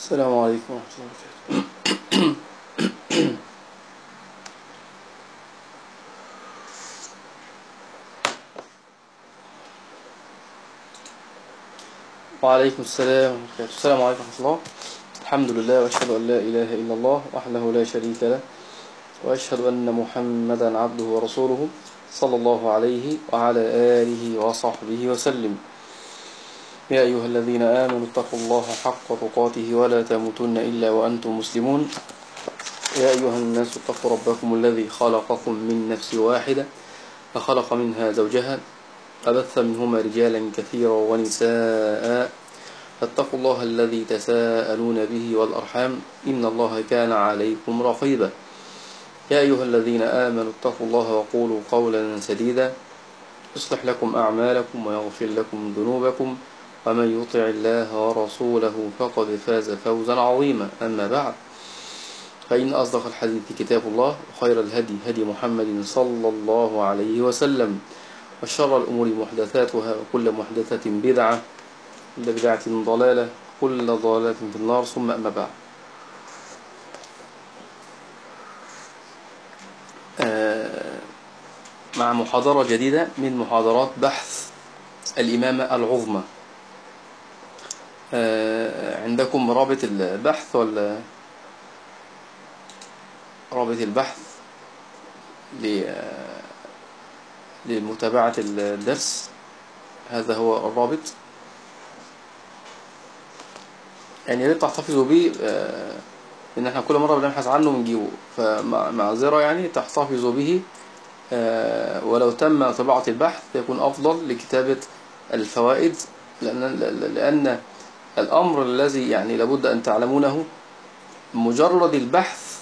السلام عليكم ورحمة الله وبركاته. وعليكم السلام ورحمة الله وبركاته. السلام عليكم ورحمة الله. الحمد لله، وأشهد أن لا إله إلا الله وحده لا شريك له، وأشهد أن محمدا عبده ورسوله صلى الله عليه وعلى آله وصحبه وسلم. يا أيها الذين آمنوا اتقوا الله حق تقاته ولا تموتن إلا وأنتم مسلمون. يا أيها الناس اتقوا ربكم الذي خلقكم من نفس واحدة فخلق منها زوجها فبث منهما رجالا كثيرا ونساء، فاتقوا الله الذي تساءلون به والأرحام إن الله كان عليكم رقيبا. يا أيها الذين آمنوا اتقوا الله وقولوا قولا سديدا يصلح لكم أعمالكم ويغفر لكم ذنوبكم، ومن يطع الله ورسوله فقد فاز فوزا عظيما. أما بعد، فإن أصدق الحديث كتاب الله، وخير الهدي هدي محمد صلى الله عليه وسلم، وشر الأمور محدثاتها، وكل محدثة بدعة، كل بدعة ضلالة، كل ضلالة في النار. ثم أما بعد، مع محاضرة جديدة من محاضرات بحث الإمامة العظمى. عندكم رابط البحث ولا رابط البحث لمتابعة الدرس؟ هذا هو الرابط، يعني يا ريت تحتفظوا به، إن احنا كل مرة بنبحث عنه بنجيبه، فمعذرة يعني تحتفظوا به، ولو تم طباعة البحث يكون أفضل لكتابة الفوائد، لأن الأمر الذي يعني لابد أن تعلمونه، مجرد البحث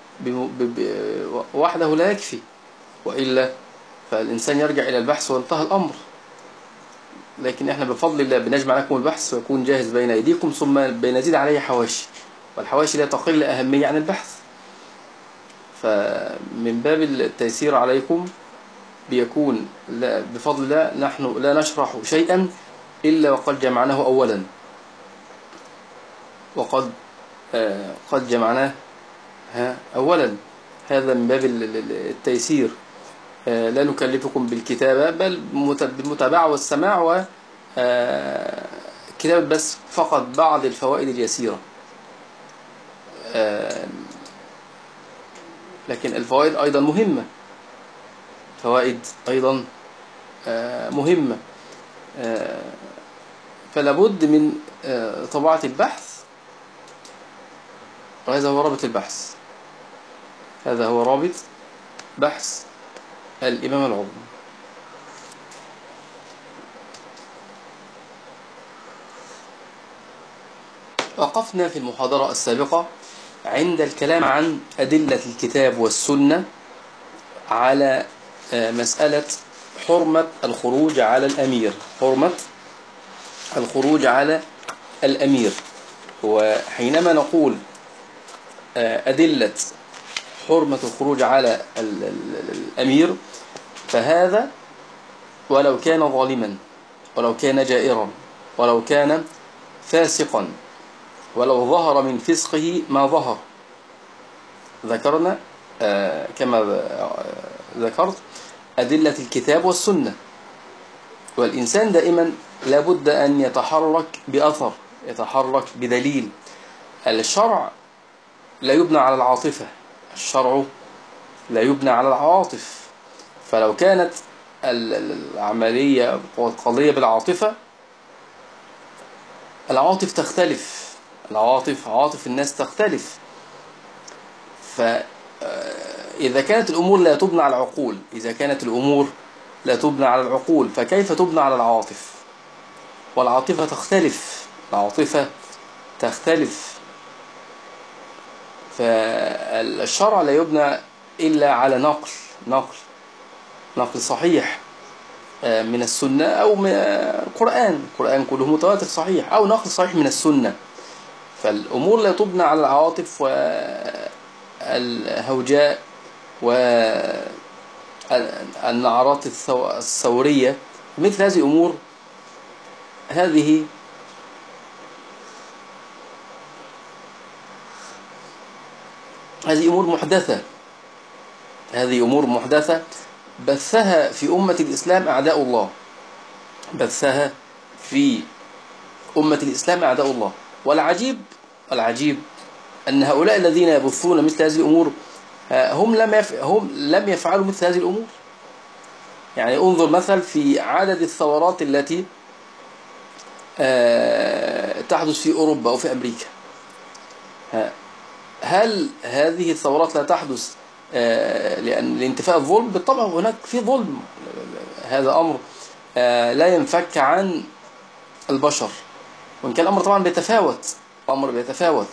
وحده لا يكفي، وإلا فالإنسان يرجع إلى البحث وانتهى الأمر. لكن احنا بفضل الله بنجمع لكم البحث ويكون جاهز بين أيديكم، ثم بنزيد عليه حواشي، والحواشي لا تقل أهمية عن البحث. فمن باب التيسير عليكم بيكون بفضل الله نحن لا نشرح شيئا إلا وقد جمعناه أولا، وقد قد جمعناه أولا. هذا من باب التيسير، لا نكلفكم بالكتابة، بل بالمتابعة والسماع، وكتابة بس فقط بعض الفوائد اليسيرة. لكن الفوائد أيضا مهمة، فوائد أيضا مهمة، فلابد من طباعة البحث. وهذا هو رابط البحث، هذا هو رابط بحث الإمامة العظمى. وقفنا في المحاضرة السابقة عند الكلام عن أدلة الكتاب والسنة على مسألة حرمة الخروج على الأمير، حرمة الخروج على الأمير. وحينما نقول أدلة حرمة الخروج على الأمير، فهذا ولو كان ظالما، ولو كان جائرا، ولو كان فاسقا، ولو ظهر من فسقه ما ظهر. ذكرنا كما ذكرت أدلة الكتاب والسنة، والإنسان دائما لابد أن يتحرك بأثر، يتحرك بدليل. الشرع لا يبنى على العاطفة، الشرع لا يبنى على العواطف. فلو كانت العملية والقضية بالعاطفة، العواطف تختلف، عواطف الناس تختلف. فإذا كانت الأمور لا تبنى على العقول، إذا كانت الأمور لا تبنى على العقول، فكيف تبنى على العواطف؟ والعاطفة تختلف، العاطفة تختلف. فالشرع لا يبنى إلا على نقل صحيح من السنة أو من القرآن كله متواتر صحيح، أو نقل صحيح من السنة. فالأمور لا تبنى على العواطف والهوجاء والنعرات الثورية. مثل هذه الأمور، هذه هذه أمور محدثة، هذه أمور محدثة بثها في أمة الإسلام أعداء الله، بثها في أمة الإسلام أعداء الله. والعجيب أن هؤلاء الذين يبثون مثل هذه الأمور هم لم يفعلوا مثل هذه الأمور. يعني انظر مثلا في عدد الثورات التي تحدث في أوروبا أو في أمريكا. هل هذه الثورات لا تحدث لانتفاء الظلم؟ بالطبع هناك في ظلم، هذا أمر لا ينفك عن البشر، وإن كان الأمر طبعا بيتفاوت،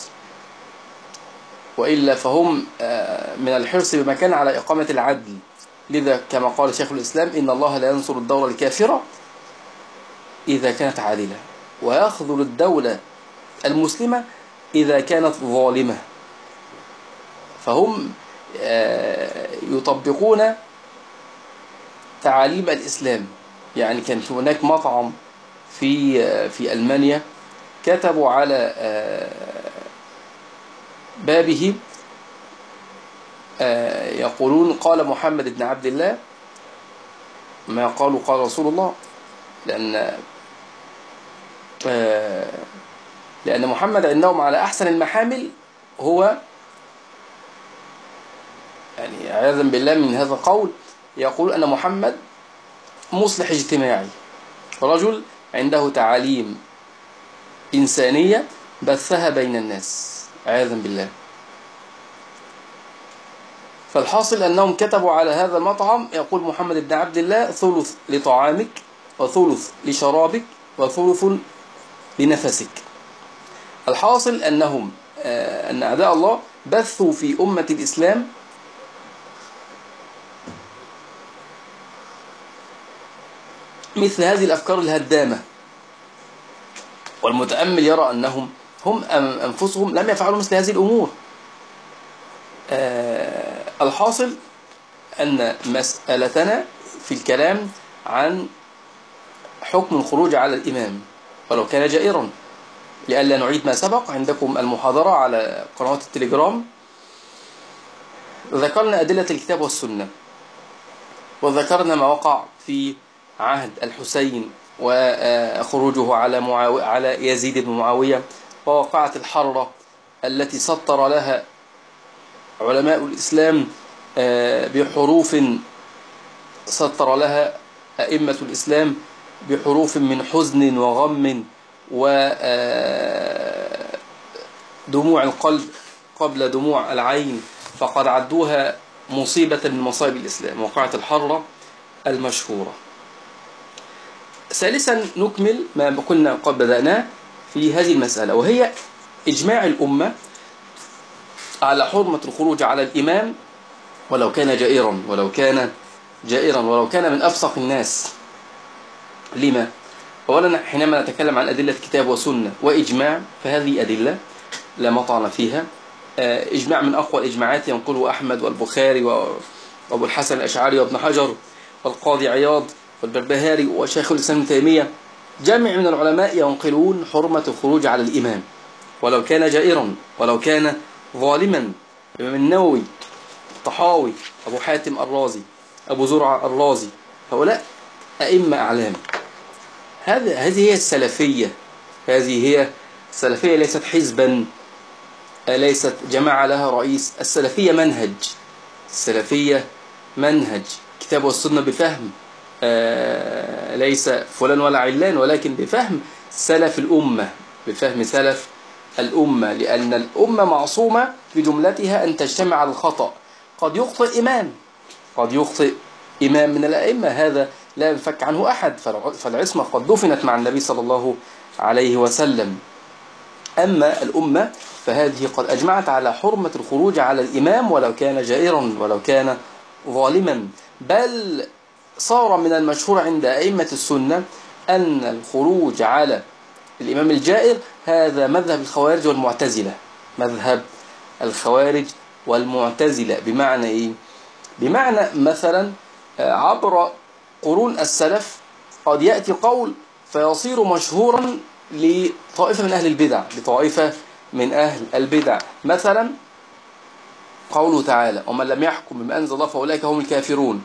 وإلا فهم من الحرص بمكان على إقامة العدل. لذا كما قال شيخ الإسلام: إن الله لا ينصر الدولة الكافرة إذا كانت عادلة، ويخذل الدولة المسلمة إذا كانت ظالمة. فهم يطبقون تعاليم الإسلام. يعني كان هناك مطعم في ألمانيا كتبوا على بابه يقولون: قال محمد بن عبد الله ما قالوا قال رسول الله، لأن محمد عندهم على أحسن المحامل هو، يعني عياذا بالله من هذا القول، يقول أن محمد مصلح اجتماعي، رجل عنده تعاليم إنسانية بثها بين الناس، عياذا بالله. فالحاصل أنهم كتبوا على هذا المطعم يقول محمد بن عبد الله: ثلث لطعامك وثلث لشرابك وثلث لنفسك. الحاصل أن أعداء الله بثوا في أمة الإسلام مثل هذه الأفكار الهدامة، والمتأمل يرى أنهم هم أنفسهم لم يفعلوا مثل هذه الأمور. الحاصل أن مسألتنا في الكلام عن حكم الخروج على الإمام ولو كان جائرا. لئلا نعيد ما سبق، عندكم المحاضرة على قنوات التليجرام ذكرنا أدلة الكتاب والسنة، وذكرنا ما وقع في عهد الحسين وخروجه على يزيد بن معاوية، ووقعة الحرة التي سطر لها علماء الإسلام بحروف، سطر لها أئمة الإسلام بحروف من حزن وغم ودموع القلب قبل دموع العين، فقد عدوها مصيبة من مصائب الإسلام، وقعة الحرة المشهورة. ثالثا نكمل ما كنا قد بدأناه في هذه المسألة، وهي إجماع الأمة على حرمة الخروج على الإمام ولو كان جائرا، ولو كان من أفسق الناس. لما؟ أولا حينما نتكلم عن أدلة كتاب وسنة وإجماع، فهذه أدلة لا مطعن فيها. إجماع من أقوى الإجماعات ينقله أحمد والبخاري وأبو الحسن الأشعري وابن حجر والقاضي عياض والبربهاري وشيخ الإسلام ابن تيمية. جمع من العلماء ينقلون حرمة الخروج على الإمام ولو كان جائرا، ولو كان ظالما. الإمام النووي، الطحاوي، أبو حاتم الرازي، أبو زرعة الرازي، هؤلاء أئمة أعلام. هذه هي السلفية. هذه هي السلفية، ليست حزبا، ليست جماعة لها رئيس. السلفية منهج، السلفية منهج كتاب والسنة بفهم ليس فلان ولا علان، ولكن بفهم سلف الأمة، بفهم سلف الأمة. لأن الأمة معصومة بجملتها أن تجتمع على الخطأ. قد يخطئ إمام من الأئمة، هذا لا ينفك عنه أحد، فالعصمة قد دفنت مع النبي صلى الله عليه وسلم. أما الأمة فهذه قد أجمعت على حرمة الخروج على الإمام ولو كان جائرا، ولو كان ظالما. بل صار من المشهور عند أئمة السنة أن الخروج على الإمام الجائر هذا مذهب الخوارج والمعتزلة. مذهب الخوارج والمعتزلة بمعنى إيه؟ بمعنى مثلا عبر قرون السلف قد يأتي قول فيصير مشهورا لطائفة من أهل البدع، مثلا قوله تعالى ومن لم يحكم بما أنزل الله فأولئك هم الكافرون،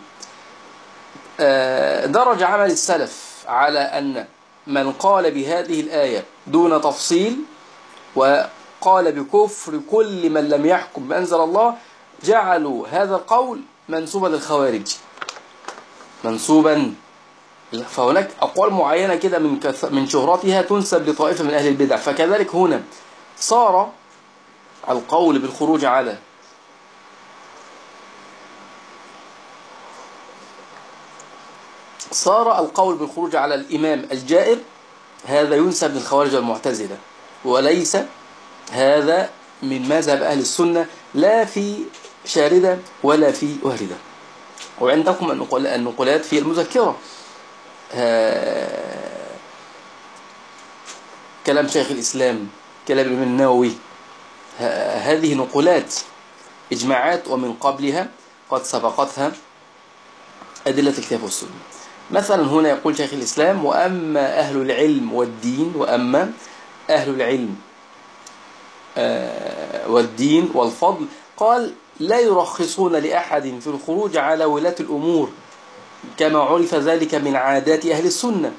درج عمل السلف على أن من قال بهذه الآية دون تفصيل وقال بكفر كل من لم يحكم بما أنزل الله، جعلوا هذا القول منسوبا للخوارج، منسوبا. فهناك أقوال معينة كده من شهرتها تنسب لطائفة من أهل البدع. فكذلك هنا صار القول بالخروج على الإمام الجائر هذا ينسب للخوارج والمعتزلة، وليس هذا من مذهب أهل السنة، لا في شاردة ولا في واردة. وعندكم النقولات في المذكرة، كلام شيخ الإسلام، كلام الإمام النووي، هذه نقولات إجماعات، ومن قبلها قد سبقتها أدلة الكتاب والسنة. مثلا هنا يقول شيخ الإسلام وأما أهل العلم والدين، وأما أهل العلم والدين والفضل، قال لا يرخصون لأحد في الخروج على ولاة الأمور كما عرف ذلك من عادات أهل السنة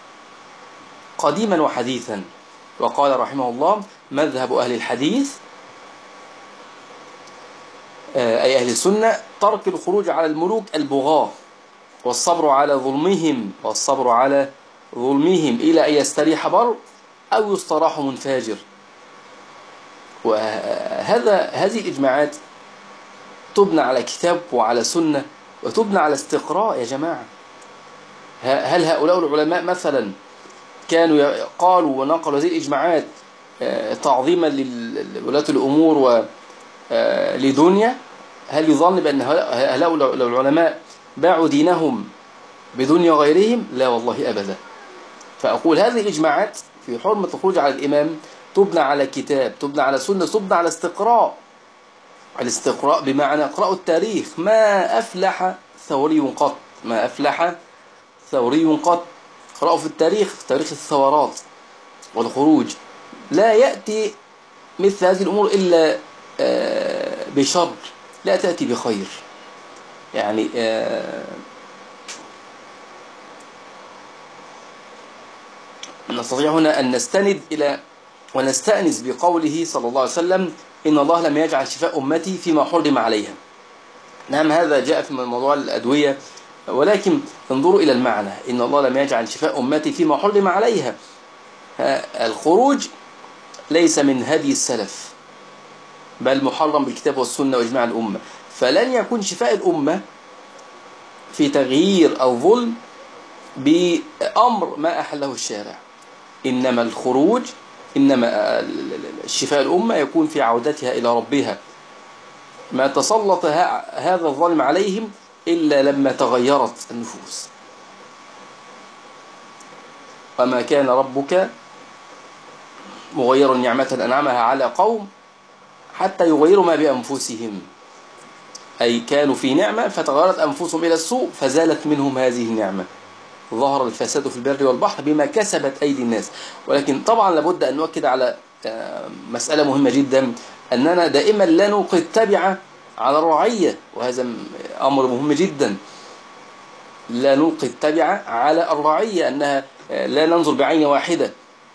قديما وحديثا. وقال رحمه الله مذهب أهل الحديث أي أهل السنة ترك الخروج على الملوك البغاة والصبر على ظلمهم إلى أن يستريح بر أو يستراح من فاجر. هذه الإجماعات تبنى على كتاب وعلى سنة وتبنى على استقراء يا جماعة. هل هؤلاء العلماء مثلا كانوا قالوا ونقلوا هذه الإجماعات تعظيما لولاة الأمور ولدنيا؟ هل يظن بأن هؤلاء العلماء باعوا دينهم بدنيا غيرهم؟ لا والله أبدا. فأقول هذه الإجماعات في حرمة الخروج على الإمام تبنى على كتاب، تبنى على سنة، تبنى على استقراء. الاستقراء بمعنى اقرأوا التاريخ. ما أفلح ثوري قط، ما أفلح ثوري قط. اقرأوا في التاريخ، في تاريخ الثورات والخروج، لا يأتي مثل هذه الأمور إلا بشر، لا تأتي بخير. يعني نستطيع هنا أن نستند إلى ونستأنس بقوله صلى الله عليه وسلم إن الله لم يجعل شفاء أمتي فيما حرم عليها. نعم هذا جاء في موضوع الأدوية، ولكن انظروا إلى المعنى، إن الله لم يجعل شفاء أمتي فيما حرم عليها. الخروج ليس من هدي السلف، بل محرم بالكتاب والسنة وإجماع الأمة. فلن يكون شفاء الأمة في تغيير أو ظلم بأمر ما أحله الشارع، إنما الخروج، إنما شفاء الأمة يكون في عودتها إلى ربها. ما تسلط هذا الظلم عليهم إلا لما تغيرت النفوس. وما كان ربك مغير نعمة أنعمها على قوم حتى يغيروا ما بأنفسهم، أي كانوا في نعمة فتغيرت أنفسهم إلى السوء فزالت منهم هذه النعمة. ظهر الفساد في البر والبحر بما كسبت أيدي الناس. ولكن طبعا لابد أن نؤكد على مسألة مهمة جدا، أننا دائما لا نلقي التبعة على الرعية، وهذا أمر مهم جدا. لا نلقي التبعة على الرعية، أنها لا ننظر بعين واحدة،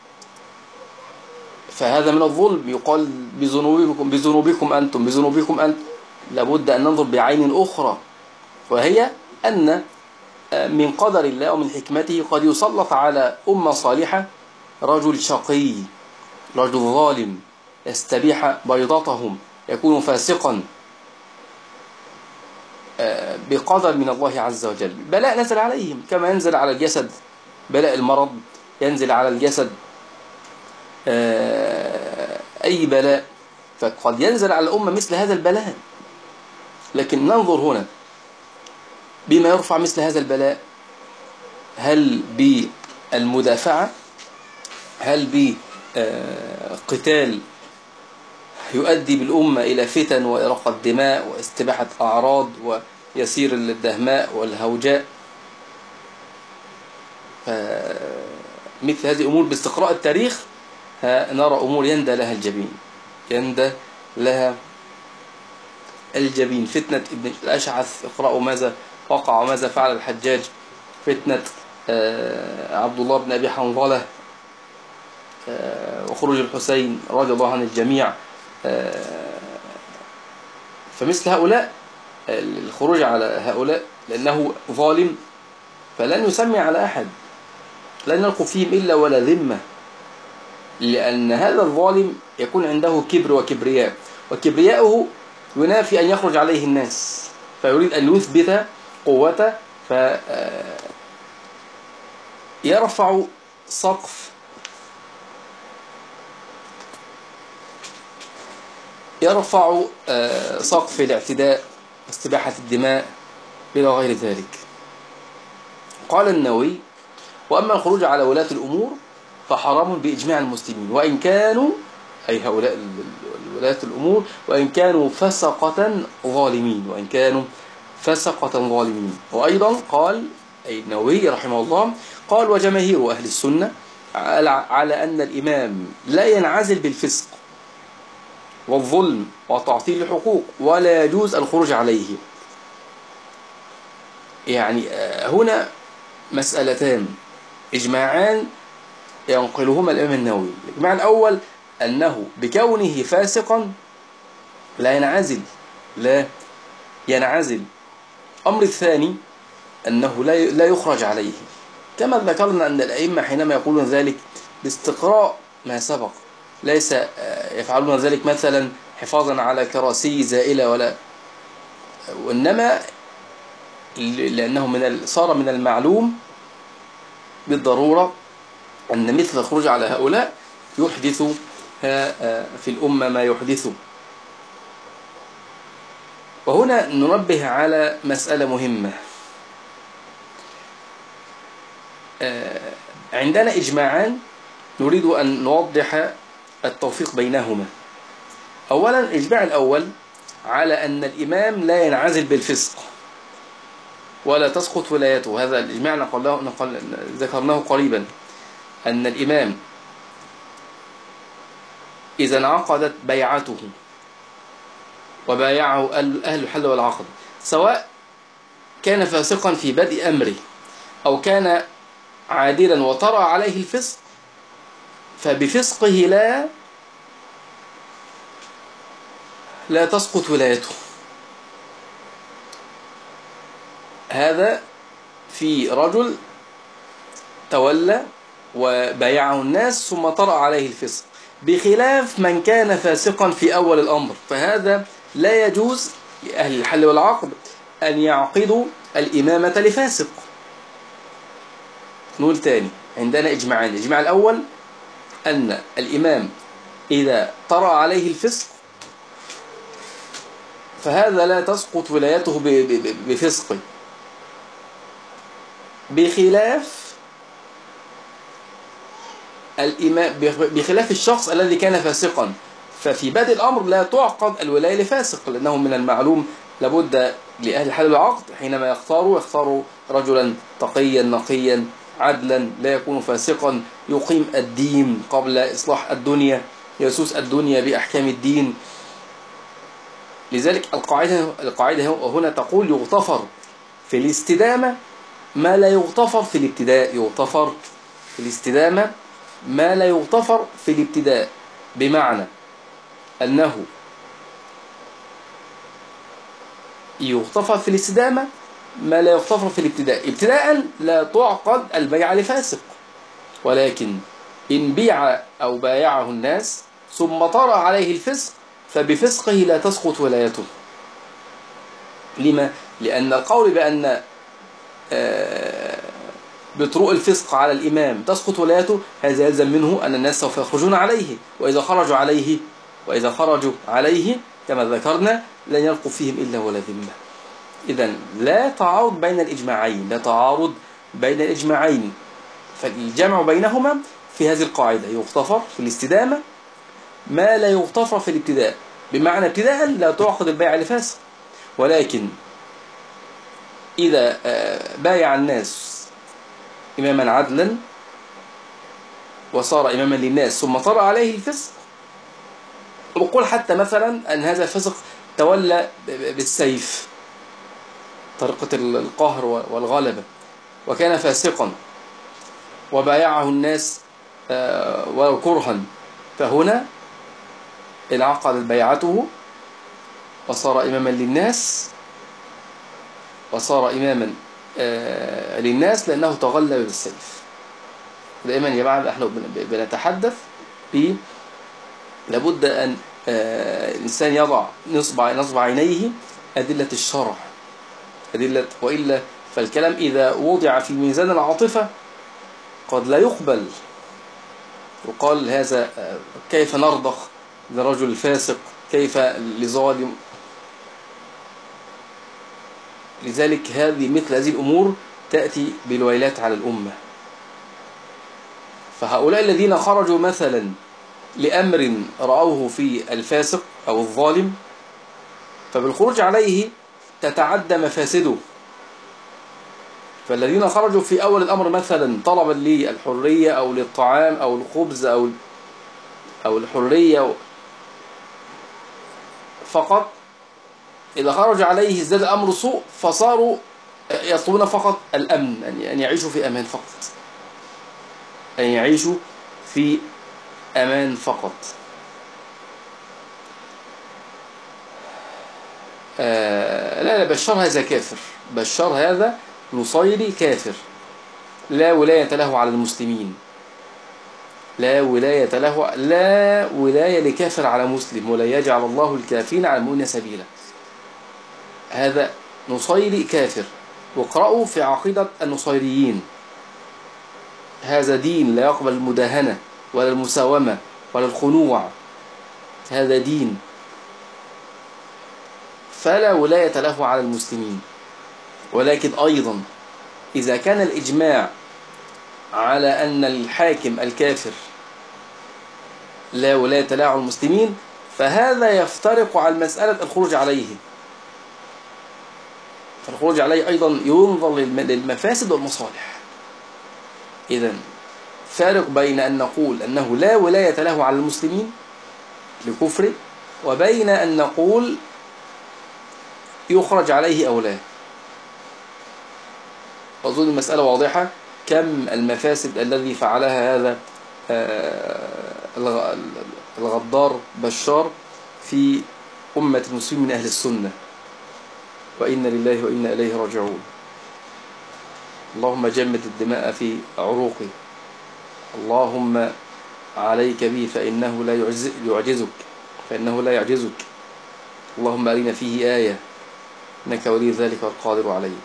فهذا من الظلم. يقال بذنوبكم أنتم. لابد أن ننظر بعين أخرى، وهي أن من قدر الله ومن حكمته قد يسلط على أمة صالحة رجل شقي، رجل ظالم، يستبيح بيضتهم، يكون فاسقا بقدر من الله عز وجل. بلاء نزل عليهم كما ينزل على الجسد بلاء المرض، ينزل على الجسد أي بلاء، فقد ينزل على الأمة مثل هذا البلاء. لكن ننظر هنا بما يرفع مثل هذا البلاء، هل بالمدافعة، هل بقتال يؤدي بالأمة إلى فتن وإراقة دماء واستباحة أعراض ويسير الدهماء والهوجاء؟ مثل هذه الأمور باستقراء التاريخ نرى أمور يندى لها الجبين، يندى لها الجبين، فتنة ابن الأشعث، اقرأوا ماذا وقع وماذا فعل الحجاج، فتنة عبد الله بن أبي حنظلة، وخروج الحسين رضي الله عن الجميع. فمثل هؤلاء الخروج على هؤلاء لأنه ظالم فلن يسمي على أحد، لن يلقوا فيهم إلا ولا ذمة، لأن هذا الظالم يكون عنده كبر وكبرياء، وكبرياؤه ينافي أن يخرج عليه الناس، فيريد أن يثبت قوته، فيرفع سقف سقف الاعتداء واستباحة الدماء إلى غير ذلك. قال النووي: وأما الخروج على ولاة الأمور فحرام بإجماع المسلمين، وإن كانوا، أي هؤلاء ولاة الأمور، وإن كانوا فسقة ظالمين، وإن كانوا فسقة ظالمين. وأيضا قال، أي النووي رحمه الله، قال: وجماهير أهل السنة على أن الإمام لا ينعزل بالفسق والظلم وتعطيل الحقوق، ولا يجوز الخروج عليه. يعني هنا مسألتان، إجماعان ينقلهما الإمام النووي. الإجماع الأول أنه بكونه فاسقا لا ينعزل. أمر الثاني أنه لا يخرج عليه، كما ذكرنا أن الأئمة حينما يقولون ذلك باستقراء ما سبق، ليس يفعلون ذلك مثلا حفاظا على كراسي زائلة، وإنما لأنه صار من المعلوم بالضرورة أن مثل الخروج على هؤلاء يحدث في الأمة ما يحدثه. وهنا ننبه على مسألة مهمة. عندنا إجماعان نريد أن نوضح التوفيق بينهما. أولا، الإجماع الأول على أن الإمام لا ينعزل بالفسق ولا تسقط ولايته. هذا الإجماع ذكرناه قريبا، أن الإمام إذا انعقدت بيعته وبايعه أهل الحل والعقد، سواء كان فاسقا في بدء أمره أو كان عادلا وطرأ عليه الفسق، فبفسقه لا تسقط ولايته. هذا في رجل تولى وبايعه الناس ثم طرأ عليه الفسق، بخلاف من كان فاسقا في أول الأمر، فهذا لا يجوز لأهل الحل والعقد أن يعقدوا الإمامة لفاسق. نقول تاني، عندنا إجماعان. الإجماع الأول أن الإمام إذا طرأ عليه الفسق فهذا لا تسقط ولايته بفسقه، بخلاف الشخص الذي كان فاسقا، ففي بدء الأمر لا تعقد الولاية لفاسق، لأنه من المعلوم لابد لأهل الحل والعقد حينما يختاروا رجلا تقيا نقيا عدلا لا يكون فاسقا، يقيم الدين قبل إصلاح الدنيا، يسوس الدنيا بأحكام الدين. لذلك القاعدة هنا تقول: يغتفر في الاستدامة ما لا يغتفر في الابتداء. يغتفر في الاستدامة ما لا يغتفر في الابتداء، بمعنى أنه يغتفر في الاستدامة ما لا يغتفر في الابتداء. ابتداء لا تعقد البيعة لفاسق، ولكن إن بيع أو بايعه الناس ثم طرأ عليه الفسق فبفسقه لا تسقط ولايته. لما؟ لأن القول بأن بطرؤ الفسق على الإمام تسقط ولايته، هذا يلزم منه أن الناس سوف يخرجون عليه، وإذا خرجوا عليه كما ذكرنا لن يلقوا فيهم إلا ولا ذمة. إذن لا تعارض بين الإجماعين، فالجمع بينهما في هذه القاعدة: يغتفر في الاستدامة ما لا يغتفر في الابتداء، بمعنى ابتداء لا تعقد البيع لفاسق، ولكن إذا بايع الناس إماما عدلا وصار إماما للناس ثم طرأ عليه الفسق، وقل حتى مثلا أن هذا الفسق تولى بالسيف، طريقة القهر والغلبة، وكان فاسقا وبايعه الناس ولو كرها، فهنا انعقد بيعته وصار إماما للناس، وصار إماما للناس لأنه تغلب بالسيف. دائما يا جماعة احنا بنتحدث لابد أن الإنسان يضع نصب عينيه أدلة الشرع، وإلا فالكلام إذا وضع في ميزان العاطفة قد لا يقبل، وقال هذا كيف نرضخ لرجل فاسق، كيف لظالم. لذلك مثل هذه الأمور تأتي بالويلات على الأمة. فهؤلاء الذين خرجوا مثلا لأمر رأوه في الفاسق أو الظالم، فبالخروج عليه تتعدى مفاسده. فالذين خرجوا في أول الأمر مثلا طلبا للحرية أو للطعام أو الخبز أو الحرية فقط، إذا خرج عليه ازداد الأمر سوء، فصاروا يطلبون فقط الأمن، أن يعيشوا في أمان فقط، أن يعيشوا في أمان فقط. لا بشار هذا كافر، بشار هذا نصيري كافر، لا ولاية له على المسلمين، لا ولاية لكافر على مسلم، ولا يجعل الله الكافرين على المؤمنين سبيلا. هذا نصيري كافر. واقرأوا في عقيدة النصيريين، هذا دين لا يقبل المداهنة ولا المساومة ولا الخنوع، هذا دين فلا ولاية له على المسلمين. ولكن أيضا إذا كان الإجماع على أن الحاكم الكافر لا ولاية له على المسلمين، فهذا يفترق على مسألة الخروج عليه. فالخروج عليه أيضا ينظر للمفاسد والمصالح. إذن فارق بين أن نقول أنه لا ولاية له على المسلمين لكفره، وبين أن نقول يخرج عليه أو لا. أظن المسألة واضحة. كم المفاسد الذي فعلها هذا الغدار بشار في أمة المسلمين من أهل السنة، وإنا لله وإنا إليه راجعون. اللهم جمد الدماء في عروقه، اللهم عليك به فإنه لا يعجزك، اللهم أرنا فيه آية إنك ولي ذلك والقادر عليه.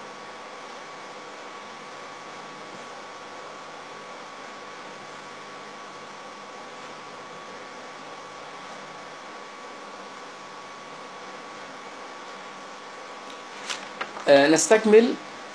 نستكمل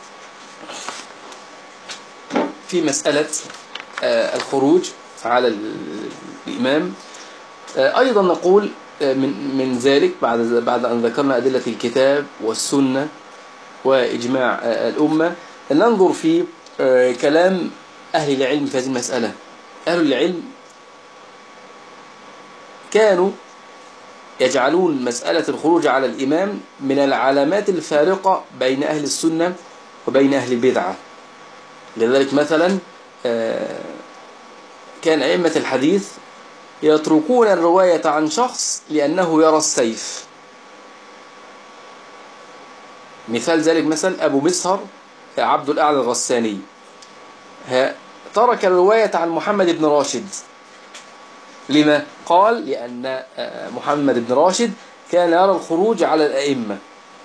في مسألة الخروج على الإمام. أيضا نقول من ذلك بعد أن ذكرنا أدلة الكتاب والسنة وإجماع الأمة، أن ننظر في كلام أهل العلم في هذه المسألة. أهل العلم كانوا يجعلون مسألة الخروج على الإمام من العلامات الفارقة بين أهل السنة وبين أهل البدعة. لذلك مثلا كان أئمة الحديث يتركون الرواية عن شخص لأنه يرى السيف. مثال ذلك مثلا أبو مسهر عبد الأعلى الغساني ترك الرواية عن محمد بن راشد. لما؟ قال لأن محمد بن راشد كان يرى الخروج على الأئمة.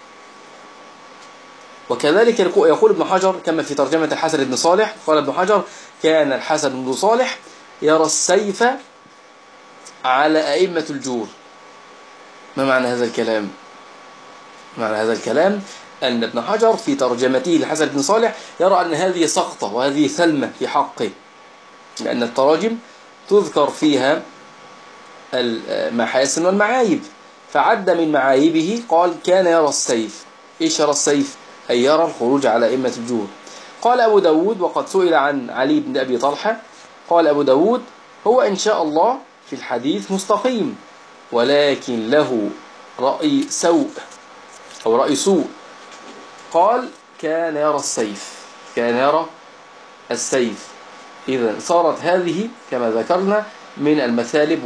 وكذلك يقول ابن حجر كما في ترجمة الحسن بن صالح، قال ابن حجر كان الحسن بن صالح يرى السيف على أئمة الجور. ما معنى هذا الكلام؟ معنى هذا الكلام أن ابن حجر في ترجمته للحسن بن صالح يرى أن هذه سقطة وهذه ثلمة في حقه، لأن التراجم تذكر فيها المحاسن والمعايب، فعد من معايبه قال كان يرى السيف. إيش يرى السيف؟ أي يرى الخروج على أئمة الجور. قال أبو داود وقد سئل عن علي بن أبي طلحة، قال أبو داود هو إن شاء الله في الحديث مستقيم، ولكن له رأي سوء أو رأي سوء، قال كان يرى السيف، كان يرى السيف. إذا صارت هذه كما ذكرنا من المثالب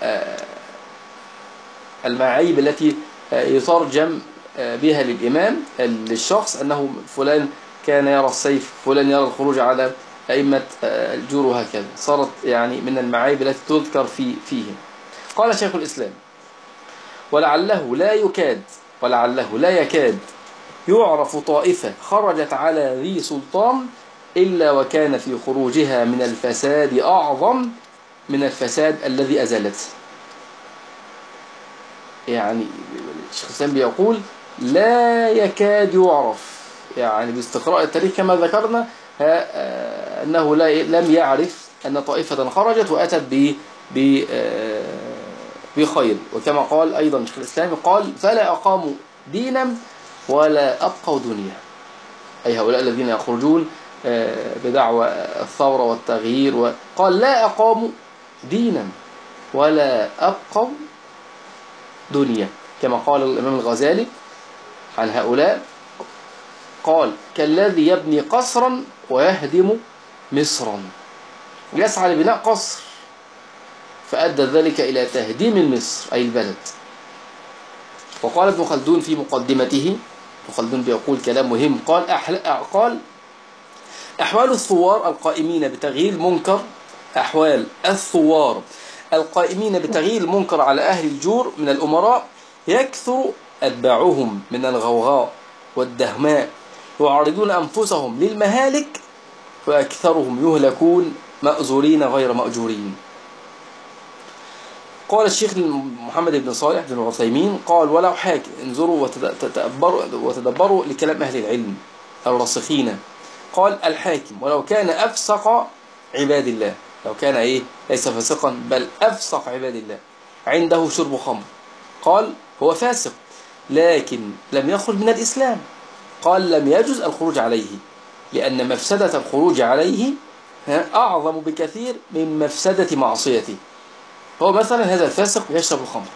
والمعايب التي يترجم بها للإمام للشخص أنه فلان كان يرى السيف، فلان يرى الخروج على أئمة الجور، وهكذا صارت يعني من المعايب التي تذكر فيهم. قال شيخ الإسلام: ولعله لا يكاد يعرف طائفة خرجت على ذي سلطان إلا وكان في خروجها من الفساد أعظم من الفساد الذي أزالته. يعني الشيخ الإسلام بيقول لا يكاد يعرف، يعني باستقراء التاريخ كما ذكرنا أنه لم يعرف أن طائفة خرجت وأتت بخير. وكما قال أيضا الشيخ الإسلام قال: فلا أقاموا دينا ولا أبقوا دنيا، أي هؤلاء الذين يخرجون بدعوى الثورة والتغيير، وقال لا أقاموا دينا ولا أبقوا دنيا. كما قال الإمام الغزالي عن هؤلاء، قال: كالذي يبني قصرا ويهدم مصرا، يسعى لبناء قصر فأدى ذلك إلى تهديم مصر أي البلد. وقال ابن خلدون في مقدمته، ابن خلدون بيقول كلام مهم، قال: أحوال الثوار القائمين بتغيير المنكر، أحوال الثوار القائمين بتغيير المنكر على أهل الجور من الأمراء يكثر أتباعهم من الغوغاء والدهماء يعرضون أنفسهم للمهالك، وأكثرهم يهلكون مأزورين غير مأجورين. قال الشيخ محمد بن صالح بن العثيمين قال: ولو حاكم، انظروا وتدبروا لكلام أهل العلم الراسخين، قال: الحاكم ولو كان أفسق عباد الله، لو كان ليس فاسقا بل أفسق عباد الله، عنده شرب خمر، قال هو فاسق لكن لم يخرج من الإسلام، قال لم يجوز الخروج عليه، لأن مفسدة الخروج عليه أعظم بكثير من مفسدة معصيته. هو مثلا هذا الفاسق يشرب الخمر،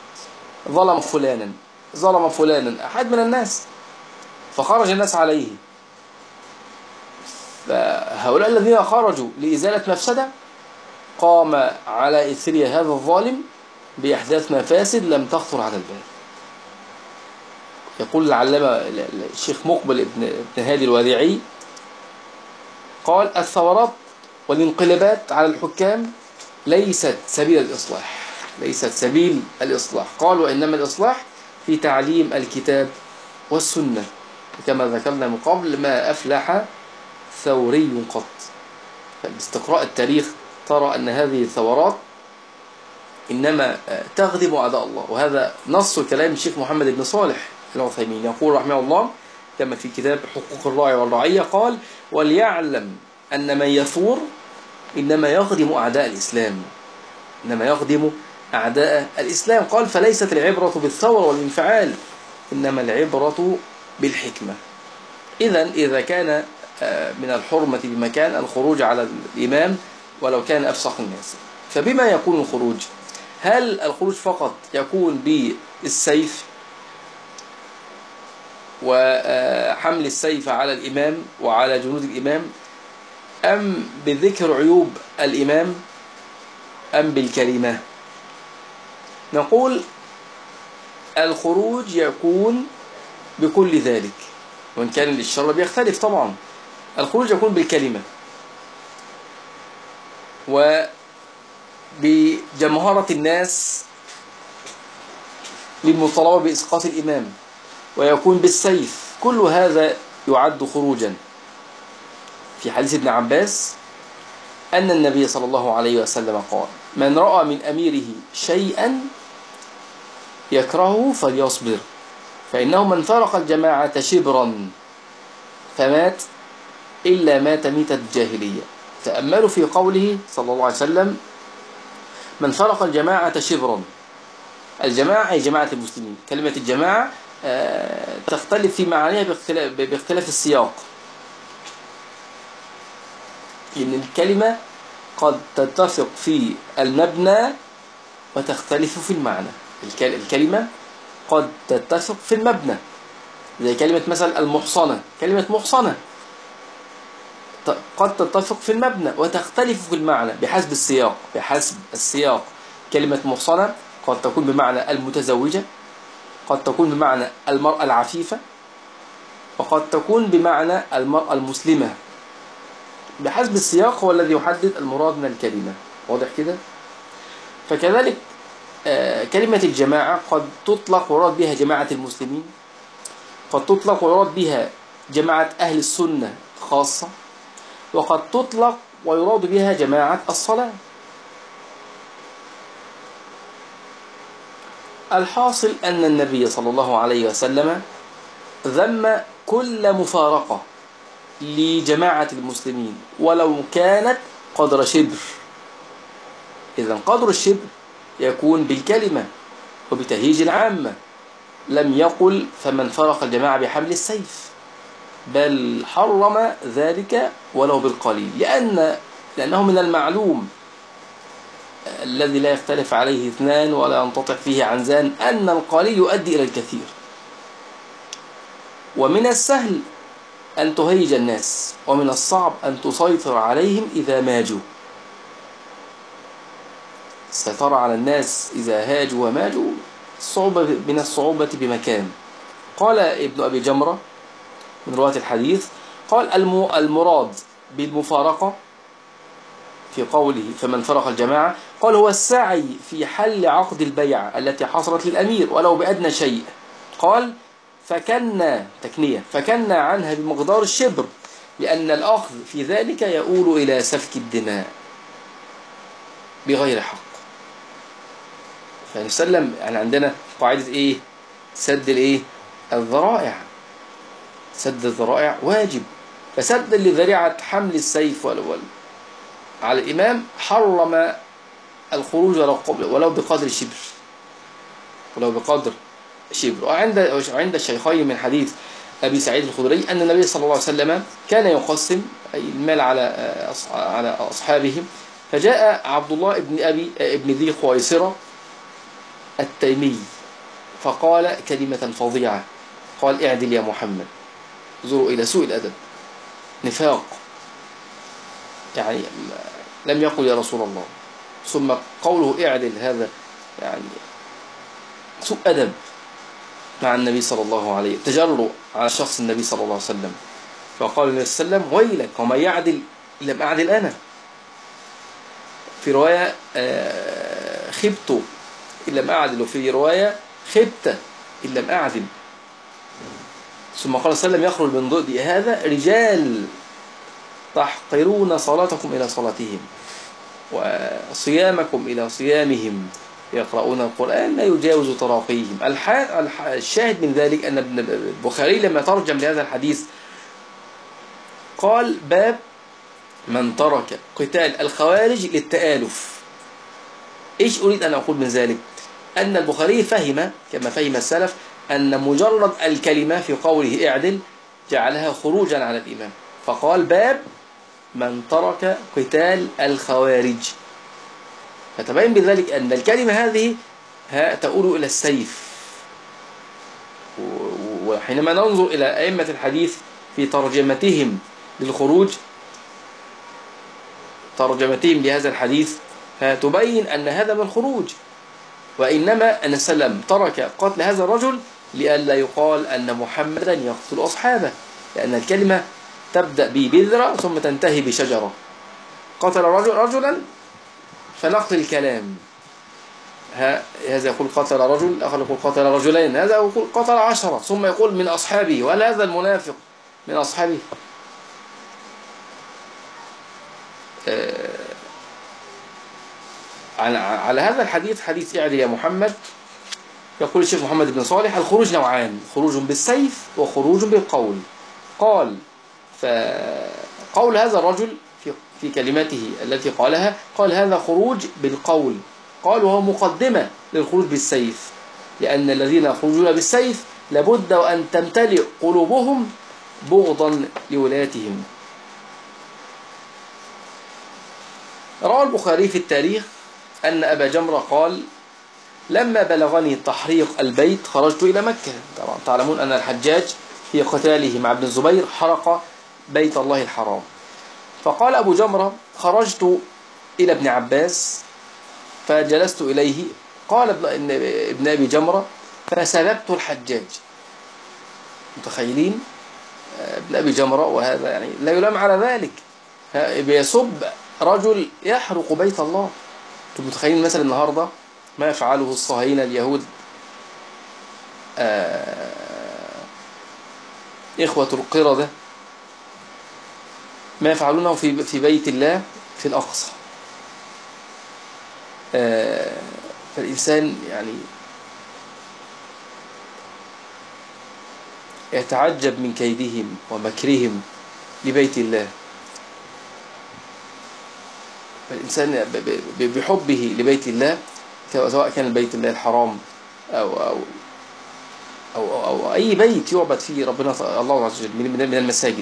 ظلم فلانا أحد من الناس، فخرج الناس عليه، فهؤلاء الذين خرجوا لإزالة مفسدة قام على إثرية هذا الظالم بإحداث مفاسد لم تخطر على البال. يقول العلامة الشيخ مقبل ابن هادي الوديعي، قال: الثورات والانقلابات على الحكام ليست سبيل الإصلاح، قال: وإنما الإصلاح في تعليم الكتاب والسنة. كما ذكرنا من قبل: ما أفلح ثوري قط. باستقراء التاريخ ترى أن هذه الثورات إنما تخدم أعداء الله، وهذا نص كلام الشيخ محمد بن صالح العثيمين، يقول رحمه الله كما في كتاب حقوق الراعي والرعية، قال: وليعلم أن من يثور إنما يخدم أعداء الإسلام، قال: فليست العبرة بالثورة والانفعال، إنما العبرة بالحكمة. إذا كان من الحرمة بمكان الخروج على الإمام ولو كان أفسق الناس، فبما يكون الخروج؟ هل الخروج فقط يكون بالسيف وحمل السيف على الإمام وعلى جنود الإمام، أم بذكر عيوب الإمام، أم بالكلمة؟ نقول الخروج يكون بكل ذلك، وإن كان للشر بيختلف طبعا. الخروج يكون بالكلمة وبجمهرة الناس للمطالبة بإسقاط الإمام، ويكون بالسيف، كل هذا يعد خروجا. في حديث ابن عباس أن النبي صلى الله عليه وسلم قال: من رأى من أميره شيئا يكرهه فليصبر، فإنه من فرق الجماعة شبرا فمات إلا مات ميتة الجاهلية. تأملوا في قوله صلى الله عليه وسلم: من فرق الجماعة شبرا. الجماعة أي جماعة المسلمين. كلمة الجماعة تختلف في معانيها باختلاف السياق، إن الكلمة قد تتفق في المبنى وتختلف في المعنى. الكلمة قد تتفق في المبنى، زي كلمة مثلا المحصنة، كلمة محصنة قد تتفق في المبنى وتختلف في المعنى بحسب السياق. بحسب السياق كلمة محصنة قد تكون بمعنى المتزوجة، قد تكون بمعنى المرأة العفيفة، وقد تكون بمعنى المرأة المسلمة. بحسب السياق هو الذي يحدد المراد من الكلمة. واضح كده؟ فكذلك كلمة الجماعة قد تطلق ويراد بها جماعة المسلمين، قد تطلق ويراد بها جماعة أهل السنة خاصة، وقد تطلق ويراد بها جماعة الصلاة. الحاصل أن النبي صلى الله عليه وسلم ذم كل مفارقة لجماعة المسلمين ولو كانت قدر شبر. إذن قدر الشبر يكون بالكلمة وبتهيج العامة. لم يقل فمن فرق الجماعة بحمل السيف، بل حرم ذلك ولو بالقليل، لأنه من المعلوم الذي لا يختلف عليه اثنان ولا ينقطع فيه عنزان أن القليل يؤدي إلى الكثير. ومن السهل أن تهيج الناس، ومن الصعب أن تسيطر عليهم إذا ماجوا. السيطرة على الناس إذا هاجوا وماجوا صعوبة من الصعوبة بمكان. قال ابن أبي جمرة من رواة الحديث، قال المراد بالمفارقة في قوله فمن فرق الجماعة، قال هو السعي في حل عقد البيعة التي حصلت للأمير ولو بأدنى شيء. قال فكنا عنها بمقدار الشبر، لأن الأخذ في ذلك يؤول إلى سفك الدماء بغير حق. فنسلم يعني عندنا قاعدة إيه؟ سد الإيه؟ الذرائع. سد الذرائع واجب. فسد لذريعة حمل السيف على الإمام حرم الخروج ولو بقدر الشبر، ولو بقدر شبر. وعند الشيخين من حديث أبي سعيد الخدري أن النبي صلى الله عليه وسلم كان يقسم المال على أصحابه، فجاء عبد الله ابن ذي خويصرة التيمي فقال كلمة فظيعة، قال اعدل يا محمد. انظروا إلى سوء الأدب، نفاق، يعني لم يقل يا رسول الله، ثم قوله اعدل، هذا يعني سوء أدب مع النبي صلى الله عليه وسلم، تجرؤ على شخص النبي صلى الله عليه وسلم. فقال النبي صلى الله عليه وسلم ويلك وما يعدل إن لم أعدل أنا. في رواية خبت إن لم أعدل، وفي رواية خبت إن لم أعدل. ثم قال صلى الله عليه وسلم يخرج من ضد هذا رجال تحقرون صلاتكم إلى صلاتهم وصيامكم إلى صيامهم، يقرؤون القرآن لا يجاوز تراقيهم. الشاهد من ذلك أن ابن البخاري لما ترجم لهذا الحديث قال باب من ترك قتال الخوارج للتآلف. إيش أريد أن أقول من ذلك؟ أن البخاري فهم كما فهم السلف أن مجرد الكلمة في قوله اعدل جعلها خروجا على الإمام، فقال باب من ترك قتال الخوارج. فتبين بذلك أن الكلمة هذه تؤول إلى السيف. وحينما ننظر إلى أئمة الحديث في ترجمتهم للخروج، ترجمتهم لهذا الحديث تبين أن هذا من الخروج، وإنما أن سلم ترك قتل هذا الرجل لئلا يقال أن محمدا يقتل أصحابه، لأن الكلمة تبدأ ببذرة ثم تنتهي بشجرة. قتل رجلا فنقل الكلام، هذا يقول قتل رجل، آخر يقول قتل رجلين، هذا يقول قتل 10، ثم يقول من أصحابه، وهل هذا المنافق من أصحابه؟ على هذا الحديث، حديث اعدل يا محمد، يقول الشيخ محمد بن صالح الخروج نوعان، خروج بالسيف وخروج بالقول. قال فقول هذا الرجل في كلمته التي قالها، قال هذا خروج بالقول، قال وهو مقدمة للخروج بالسيف، لأن الذين يخرجون بالسيف لابد وأن تمتلئ قلوبهم بغضا لولاتهم. روى البخاري في التاريخ أن أبا جمرة قال لما بلغني تحريق البيت خرجت إلى مكة. طبعا تعلمون أن الحجاج في قتاله مع ابن الزبير حرق بيت الله الحرام. فقال أبو جمرة: خرجت إلى ابن عباس فجلست إليه. قال ابن أبي جمرة: فسببت الحجاج. متخيلين ابن أبي جمرة، وهذا يعني لا يلام على ذلك، بيسب رجل يحرق بيت الله. انتم متخيلين مثلا النهاردة ما يفعله الصهاينة اليهود، إخوة القردة، ما يفعلونه في بيت الله في الأقصى. فالإنسان يعني يتعجب من كيدهم ومكرهم لبيت الله. فالإنسان بحبه لبيت الله، سواء كان بيت الله الحرام أو أي بيت يعبد فيه ربنا الله عز وجل من المساجد.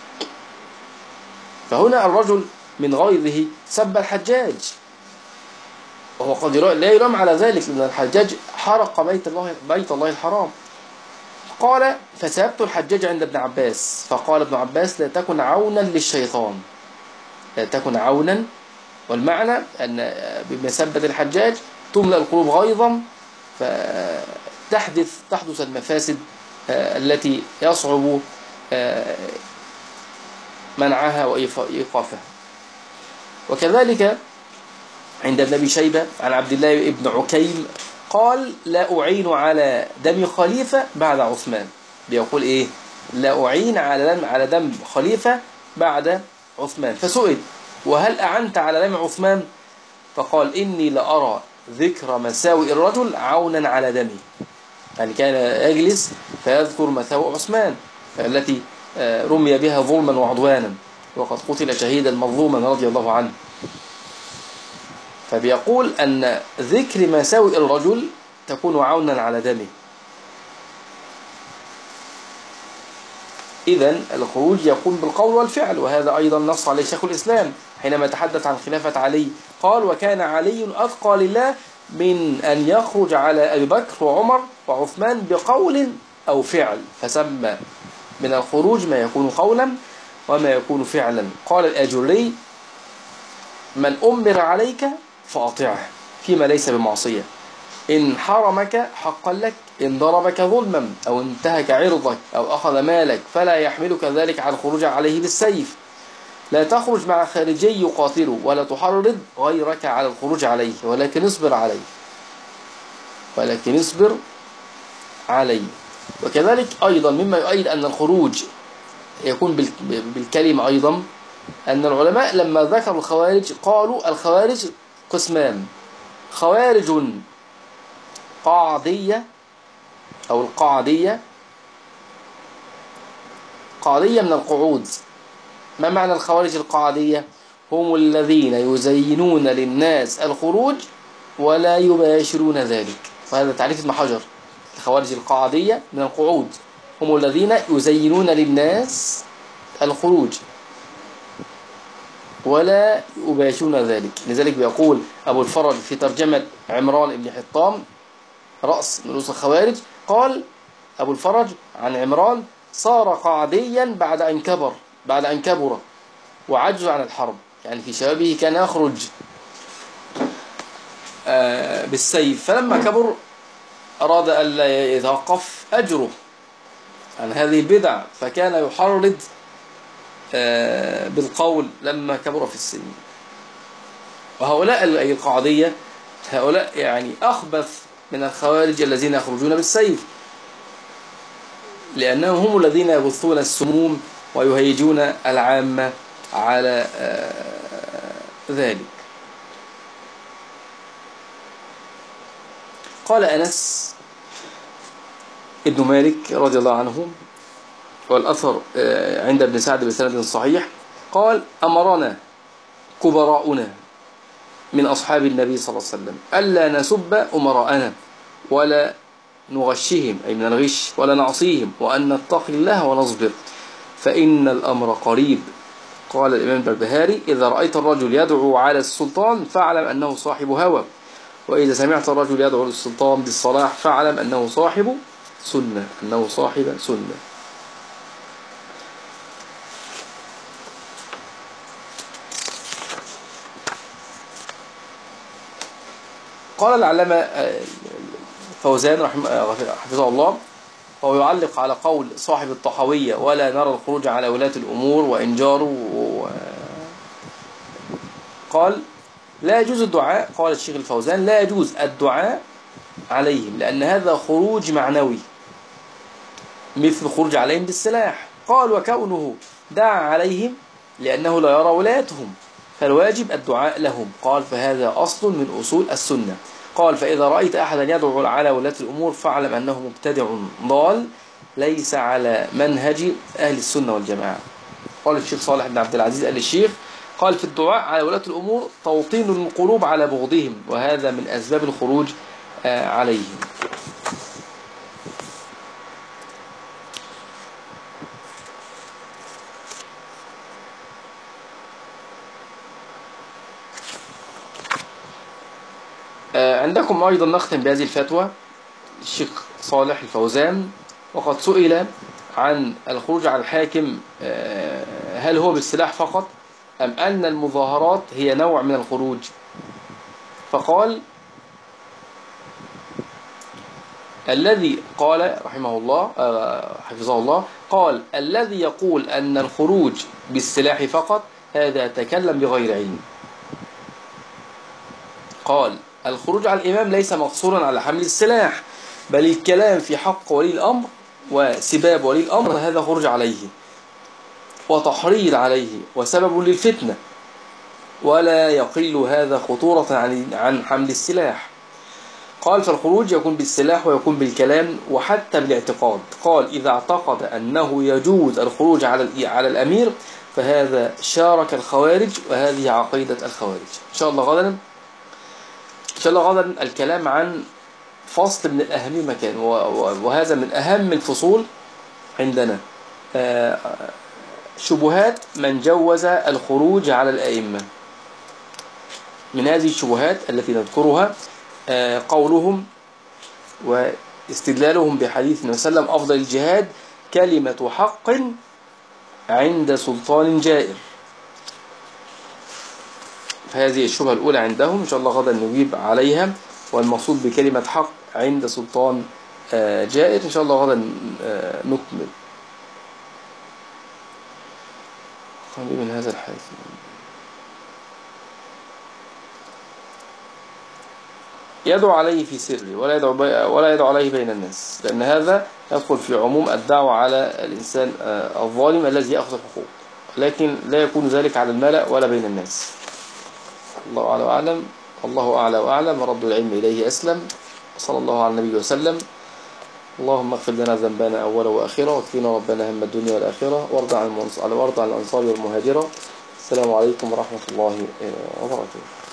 فهنا الرجل من غيظه سب الحجاج، وهو قد لا يلام على ذلك، لأن الحجاج حرق بيت الله الحرام. قال: فسببت الحجاج عند ابن عباس. فقال ابن عباس: لا تكن عونا للشيطان، لا تكن عونا. والمعنى أن بمسبة الحجاج تملأ القلوب غيظا، فتحدث المفاسد التي يصعب منعها وإيقافها. وكذلك عند ابن أبي شيبة عن عبد الله بن عكيم قال: لا أعين على دم خليفة بعد عثمان. بيقول إيه؟ لا أعين على دم خليفة بعد عثمان. فسئل: وهل أعنت على دم عثمان؟ فقال: إني لأرى ذكر مساوئ الرجل عونا على دمه. يعني كان يجلس فيذكر مساوئ عثمان التي رمي بها ظلما وعدوانا، وقد قتل شهيدا مظلوما رضي الله عنه. فبيقول أن ذكر مساوئ الرجل تكون عونا على دمه. إذن الخروج يكون بالقول والفعل، وهذا أيضا نص عليه شيخ الإسلام حينما تحدث عن خلافة علي. قال: وكان علي أتقى لله من أن يخرج على أبي بكر وعمر وعثمان بقول أو فعل. فسمى من الخروج ما يكون قولا وما يكون فعلا. قال الآجري: من أمر عليك فأطعه فيما ليس بمعصية، إن حرمك حقا لك، إن ضربك ظلما أو انتهك عرضك أو أخذ مالك، فلا يحملك ذلك على الخروج عليه بالسيف. لا تخرج مع خارجي يقاتله، ولا تحرض غيرك على الخروج عليه، ولكن اصبر عليه. وكذلك أيضا مما يؤيد أن الخروج يكون بالكلمة أيضا، أن العلماء لما ذكروا الخوارج قالوا: الخوارج قسمان: خوارج قاعدية أو القاعدية، قاعدية من القعود. ما معنى الخوارج القاعدية؟ هم الذين يزينون للناس الخروج ولا يباشرون ذلك. وهذا تعريف ابن حجر. الخوارج القاعدية من القعود هم الذين يزينون للناس الخروج ولا يباشرون ذلك. لذلك بيقول أبو الفرج في ترجمة عمران بن حطام رأس من رؤوس الخوارج، قال أبو الفرج عن عمران: صار قاعديا بعد أن كبر وعجز عن الحرب. يعني في شبابه كان يخرج بالسيف، فلما كبر أراد أن لا يتوقف أجره عن هذه البدع، فكان يحرض بالقول لما كبر في السن. وهؤلاء القاعدية هؤلاء يعني أخبث من الخوارج الذين يخرجون بالسيف، لأنهم هم الذين يبثون السموم ويهيجون العامة على ذلك. قال أنس ابن مالك رضي الله عنه، والأثر عند ابن سعد بسند صحيح، قال: أمرنا كبراؤنا من أصحاب النبي صلى الله عليه وسلم ألا نسب أمراءنا ولا نغشهم، أي من الغش، ولا نعصيهم، وأن نتقي الله ونصبر فإن الأمر قريب. قال الإمام البربهاري: إذا رأيت الرجل يدعو على السلطان فاعلم أنه صاحب هوى، وإذا سمعت الرجل يدعو للسلطان بالصلاح فاعلم أنه صاحب سنة، أنه صاحب سنة. قال العلامة فوزان حفظه الله، وهو يعلق على قول صاحب الطحاوية: ولا نرى الخروج على ولاة الأمور وإن جاروا. قال: لا يجوز الدعاء، قال الشيخ الفوزان: لا يجوز الدعاء عليهم لأن هذا خروج معنوي مثل خروج عليهم بالسلاح. قال: وكونه دعا عليهم لأنه لا يرى ولايتهم فالواجب الدعاء لهم. قال: فهذا أصل من أصول السنة. قال: فإذا رأيت أحدا يدعو على ولاة الأمور فاعلم أنه مبتدع ضال ليس على منهج أهل السنة والجماعة. قال الشيخ صالح بن عبد العزيز آل الشيخ: قال: في الدعاء على ولاة الأمور توطين القلوب على بغضهم، وهذا من أسباب الخروج عليهم. عندكم أيضا نختم بهذه الفتوى الشيخ صالح الفوزان: وقد سئل عن الخروج على الحاكم هل هو بالسلاح فقط أم أن المظاهرات هي نوع من الخروج؟ فقال الذي قال رحمه الله حفظه الله، قال: الذي يقول أن الخروج بالسلاح فقط هذا تكلم بغير علم. قال: الخروج على الإمام ليس مقصورا على حمل السلاح، بل الكلام في حق ولي الأمر وسباب ولي الأمر هذا خروج عليه وتحريض عليه وسبب للفتنة، ولا يقل هذا خطورة عن حمل السلاح. قال: فالخروج يكون بالسلاح ويكون بالكلام وحتى بالاعتقاد. قال: إذا اعتقد أنه يجوز الخروج على الأمير فهذا شارك الخوارج، وهذه عقيدة الخوارج. إن شاء الله غدا الكلام عن فصل من الأهم مكان، وهذا من أهم الفصول عندنا، شبهات من جوز الخروج على الأئمة. من هذه الشبهات التي نذكرها قولهم واستدلالهم بحديث النبي صلى الله عليه وسلم: أفضل الجهاد كلمة حق عند سلطان جائر. فهذه الشبهة الأولى عندهم، إن شاء الله غدا نجيب عليها، والمقصود بكلمة حق عند سلطان جائر. إن شاء الله غدا نكمل من هذا الحديث. يدعو عليه في سره ولا يدعو عليه بين الناس، لأن هذا يدخل في عموم الدعوة على الإنسان الظالم الذي يأخذ الحقوق، لكن لا يكون ذلك على الملأ ولا بين الناس. الله أعلى وأعلم، الله أعلى وأعلم، ورد العلم إليه أسلم، صلى الله على النبي وسلم. اللهم اغفر لنا ذنبنا أولا وآخرا، واكفنا ربنا هم الدنيا والآخرة، وارض عن الأنصار والمهاجرة. السلام عليكم ورحمة الله وبركاته.